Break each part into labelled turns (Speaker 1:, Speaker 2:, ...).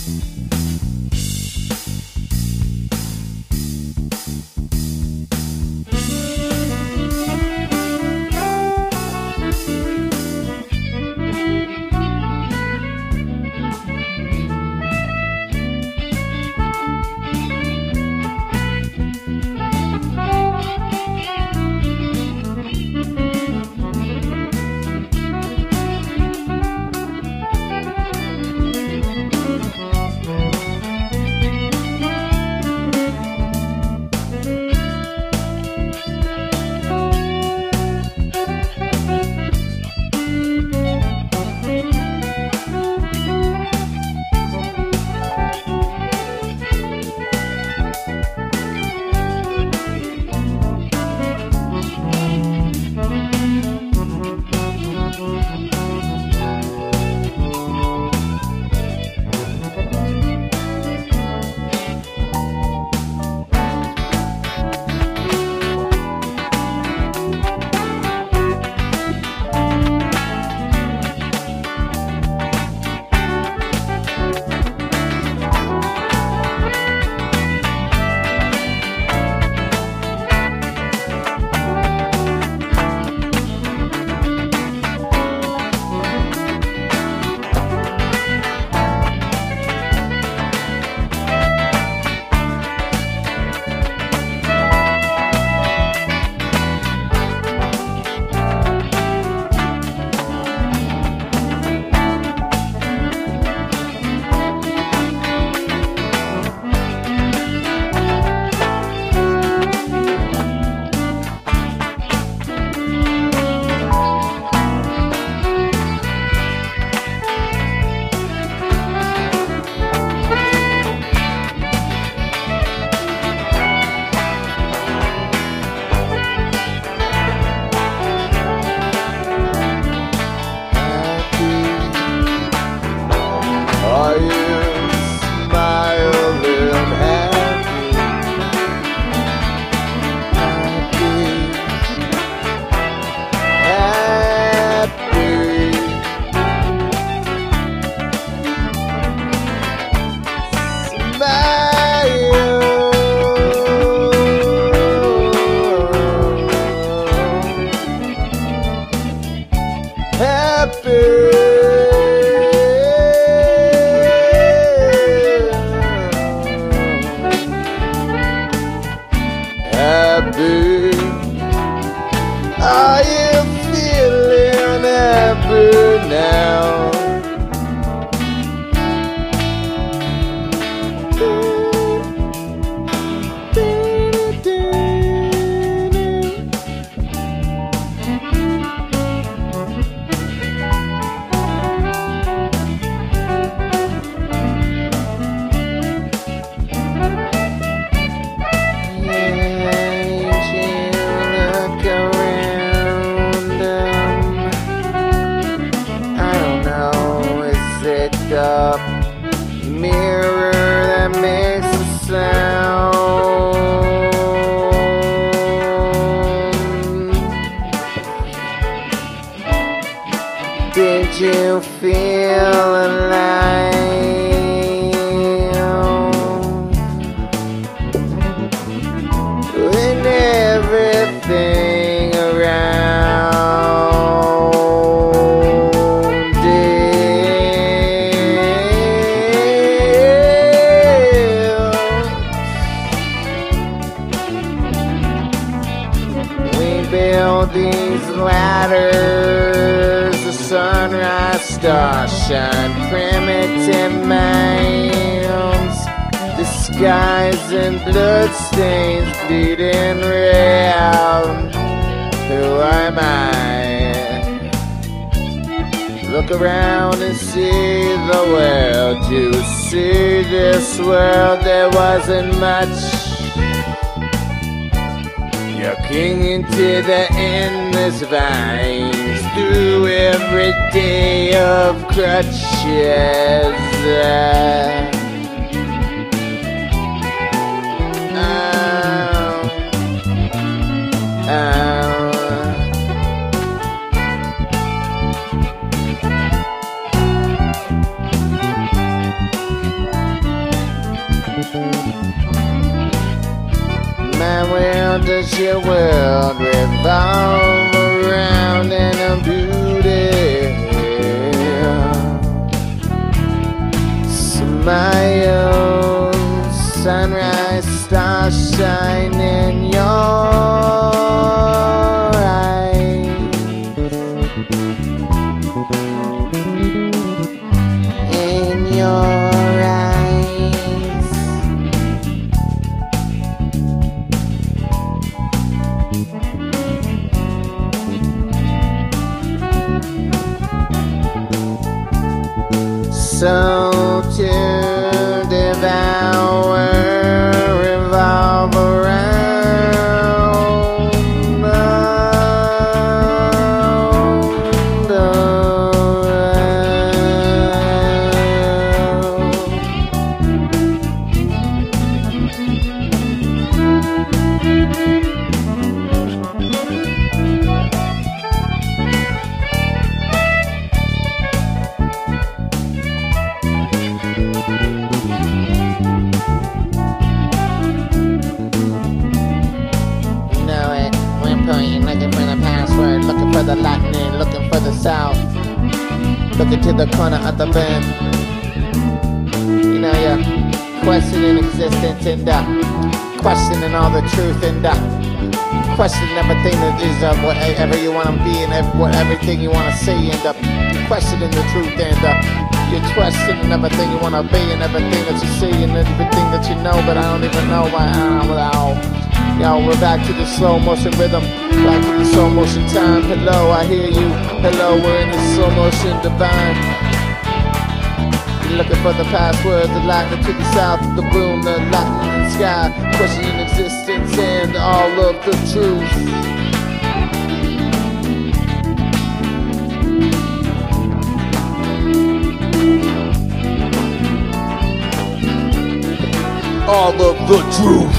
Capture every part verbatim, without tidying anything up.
Speaker 1: happy? Are you feeling happy now? Up mirror that makes a sound. Did you feel alive when everything around build these ladders, the sunrise stars shine, primitive minds, disguised in bloodstains, bleeding red. Who am I? Look around and see the world. To see this world, there wasn't much. You're clinging to the endless vines through every day of crutches. Oh, oh. does your world revolve around in a beauty? Smile, sunrise, stars shine in your eyes. In your eyes. So to devour, revolve around, around, looking for the password, looking for the lightning, looking for the south, looking to the corner of the bend. You know, you're questioning existence and uh, questioning all the truth and uh, questioning everything that is uh, whatever you want to be and every, what everything you want to say and uh, questioning the truth and uh, you're questioning everything you want to be and everything that you see and everything that you know, but I don't even know why. Uh, well, yo, we're back to the slow motion rhythm, back to the slow motion time. Hello, I hear you. Hello, we're in the slow motion divine. You're looking for the password, the lightning to the south, the boom, the lightning in the sky, questioning existence and all of the truth. All of the truth.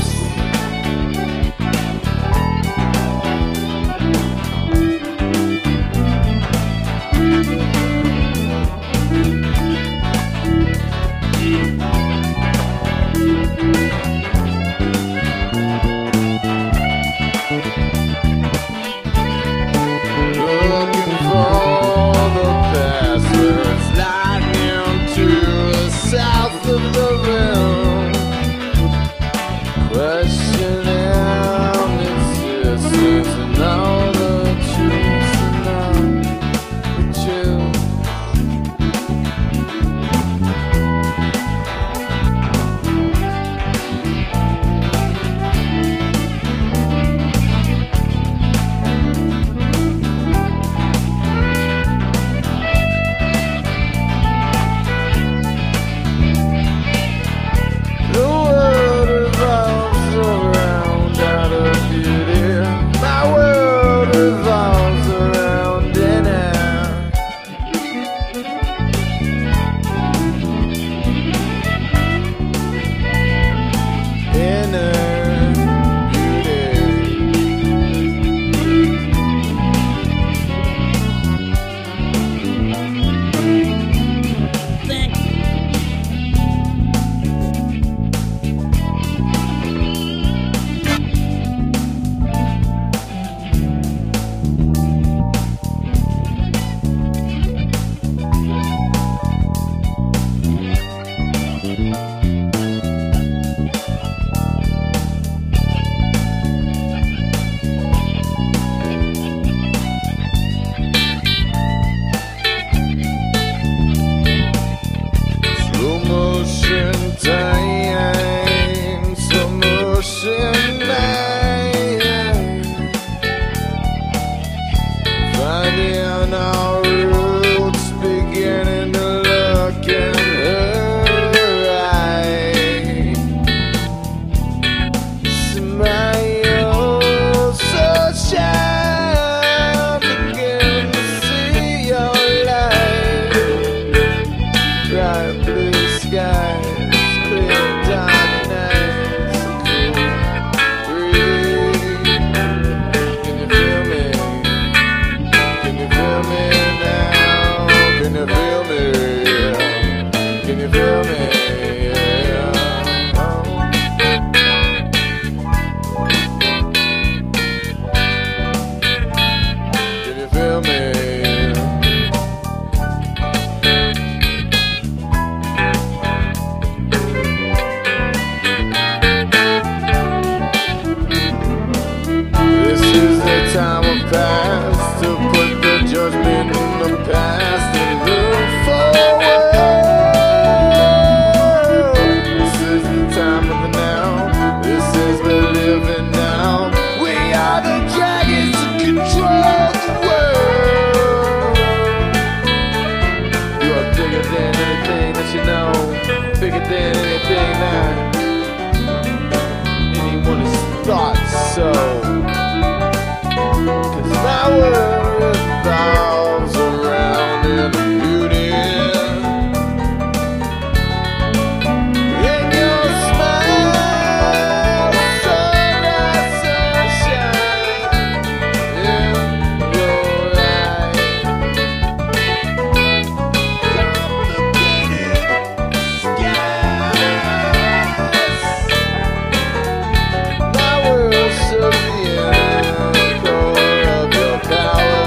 Speaker 1: Looking for the passwords, lightning to the south of the rim. Questioning existence and all the truth and all the truth. than anything that anyone has thought so. 'Cause my world revolves around your beauty. In your smile, sunrise, sunshine. In your eyes, complicated skies. My world's so the echo of your power.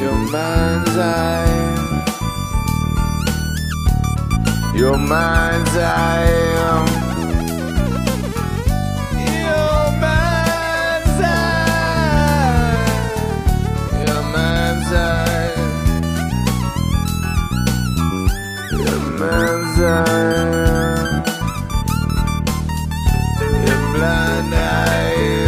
Speaker 1: Your mind's eye. Your mind's eye. Your mind's eye. Your mind's eye. Your mind's eye. Your blind eyes.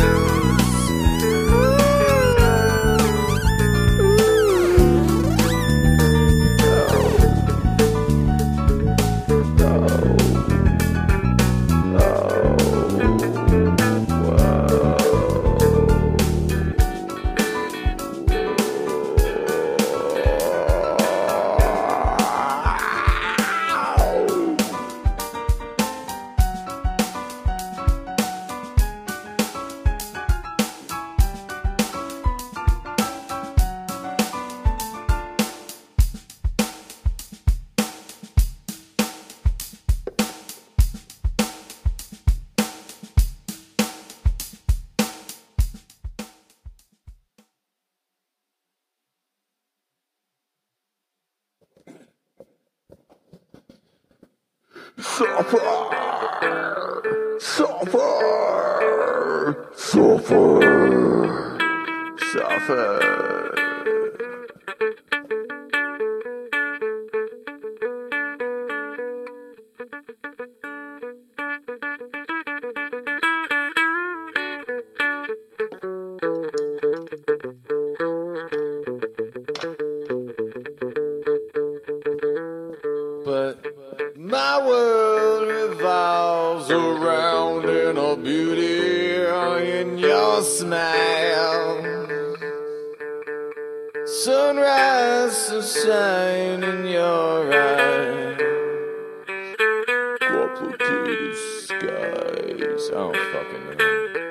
Speaker 1: Suffer, suffer, suffer, suffer. But my world revolves around in a beauty in your smile. Sunrise, sunshine in your eyes. Complicated skies. I don't fucking know.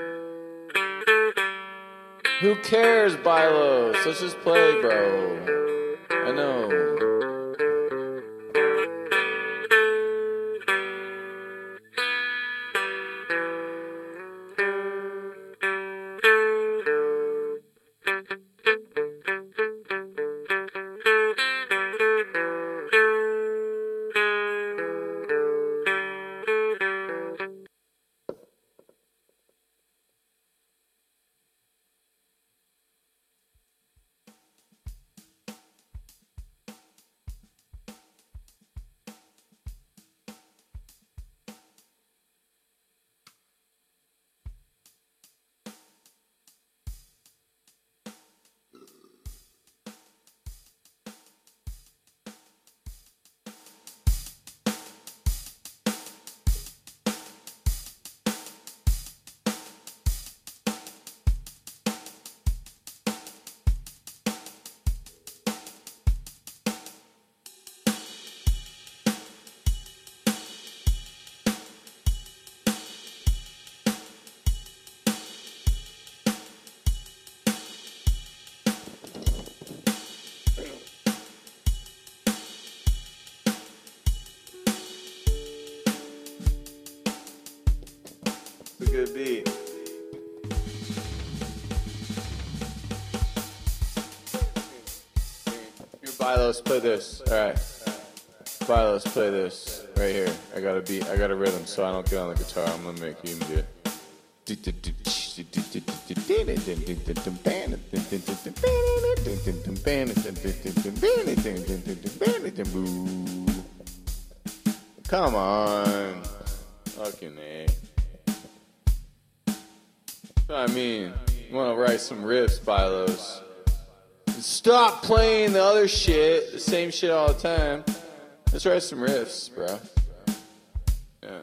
Speaker 1: Who cares, Bilos? Let's just play, bro. I know. It's a good beat. Your Bilos, play this. Alright. Bilos, play this. Right here. I got a beat. I got a rhythm, so I don't get on the guitar. I'm gonna make you do it. Come on. Fucking A. I mean, you want to write some riffs, Bilos. Stop playing the other shit, the same shit all the time. Let's write some riffs, bro. Yeah.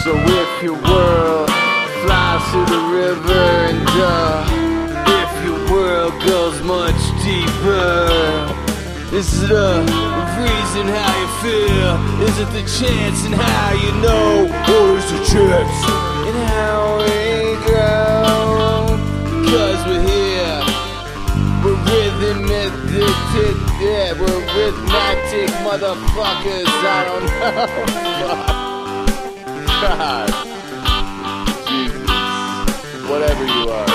Speaker 1: So if your world flies through the river and uh, if your world goes much deeper, is it a reason how you feel? Is it the chance and how you know? Or is the chance and how we grow? Cause we're here, we're rhythmic, yeah, we're rhythmatic motherfuckers. I don't know. God, Jesus, whatever you are.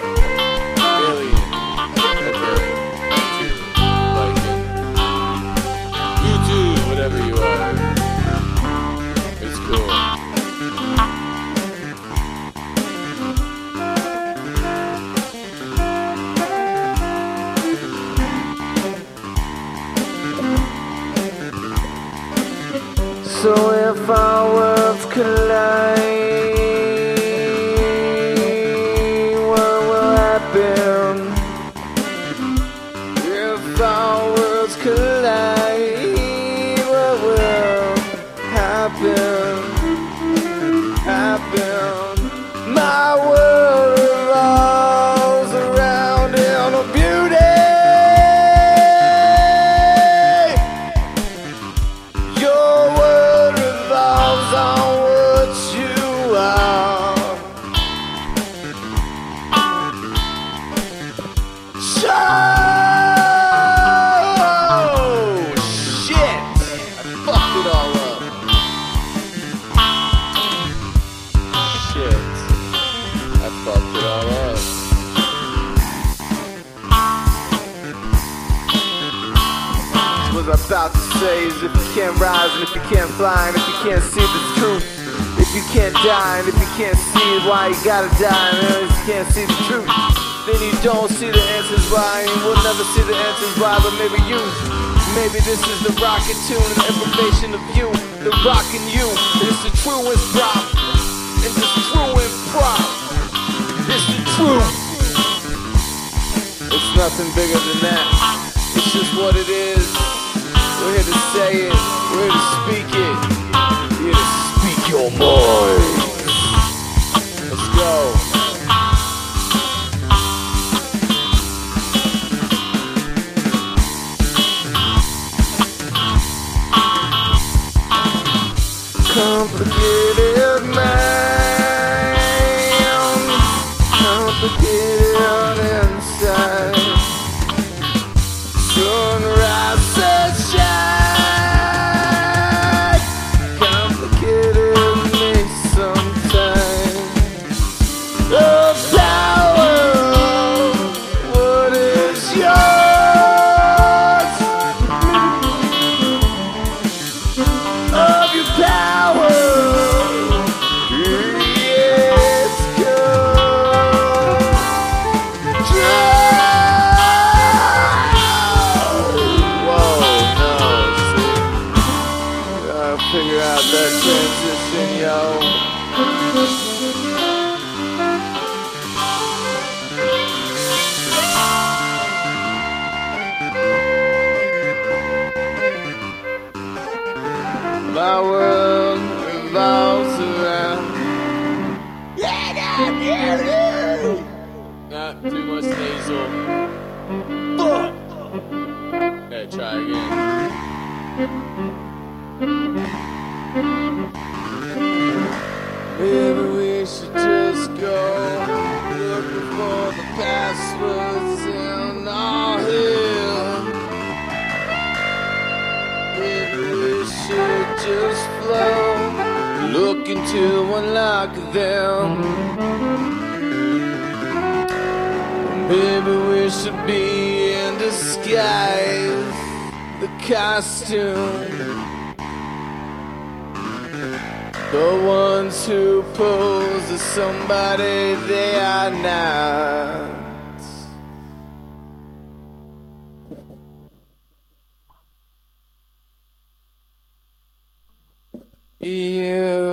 Speaker 1: Whatever you are, it's cool. So if our worlds collide, what will happen? If our worlds collide, happen, happen. My world revolves around inner beauty. Your world revolves on what you are. Oh, shit! I fucked it all up. I fucked it all up. What I was about to say is if you can't rise and if you can't fly and if you can't see the truth, if you can't die and if you can't see why you gotta die and if you can't see the truth, then you don't see the answers why and we'll never see the answers why, but maybe you, maybe this is the rocket tune and the information of you, the rockin' you, it's the truest prop, it's the truest prop. It's the truth. It's nothing bigger than that. It's just what it is. We're here to say it. We're here to speak it. We're here to speak your mind. Let's go. Complicated man, complicated on the inside. Sunrise and shine, complicated me sometimes. The power, what is yours? Of your power. Figure out that transition, yo. My world revolves around. Not too much nasal. Fuck. Okay, try again. Maybe we should just go looking for the passwords in our head. Maybe we should just flow, looking to unlock them. Maybe we should be in disguise, the costume. The ones who pose as somebody they are not. You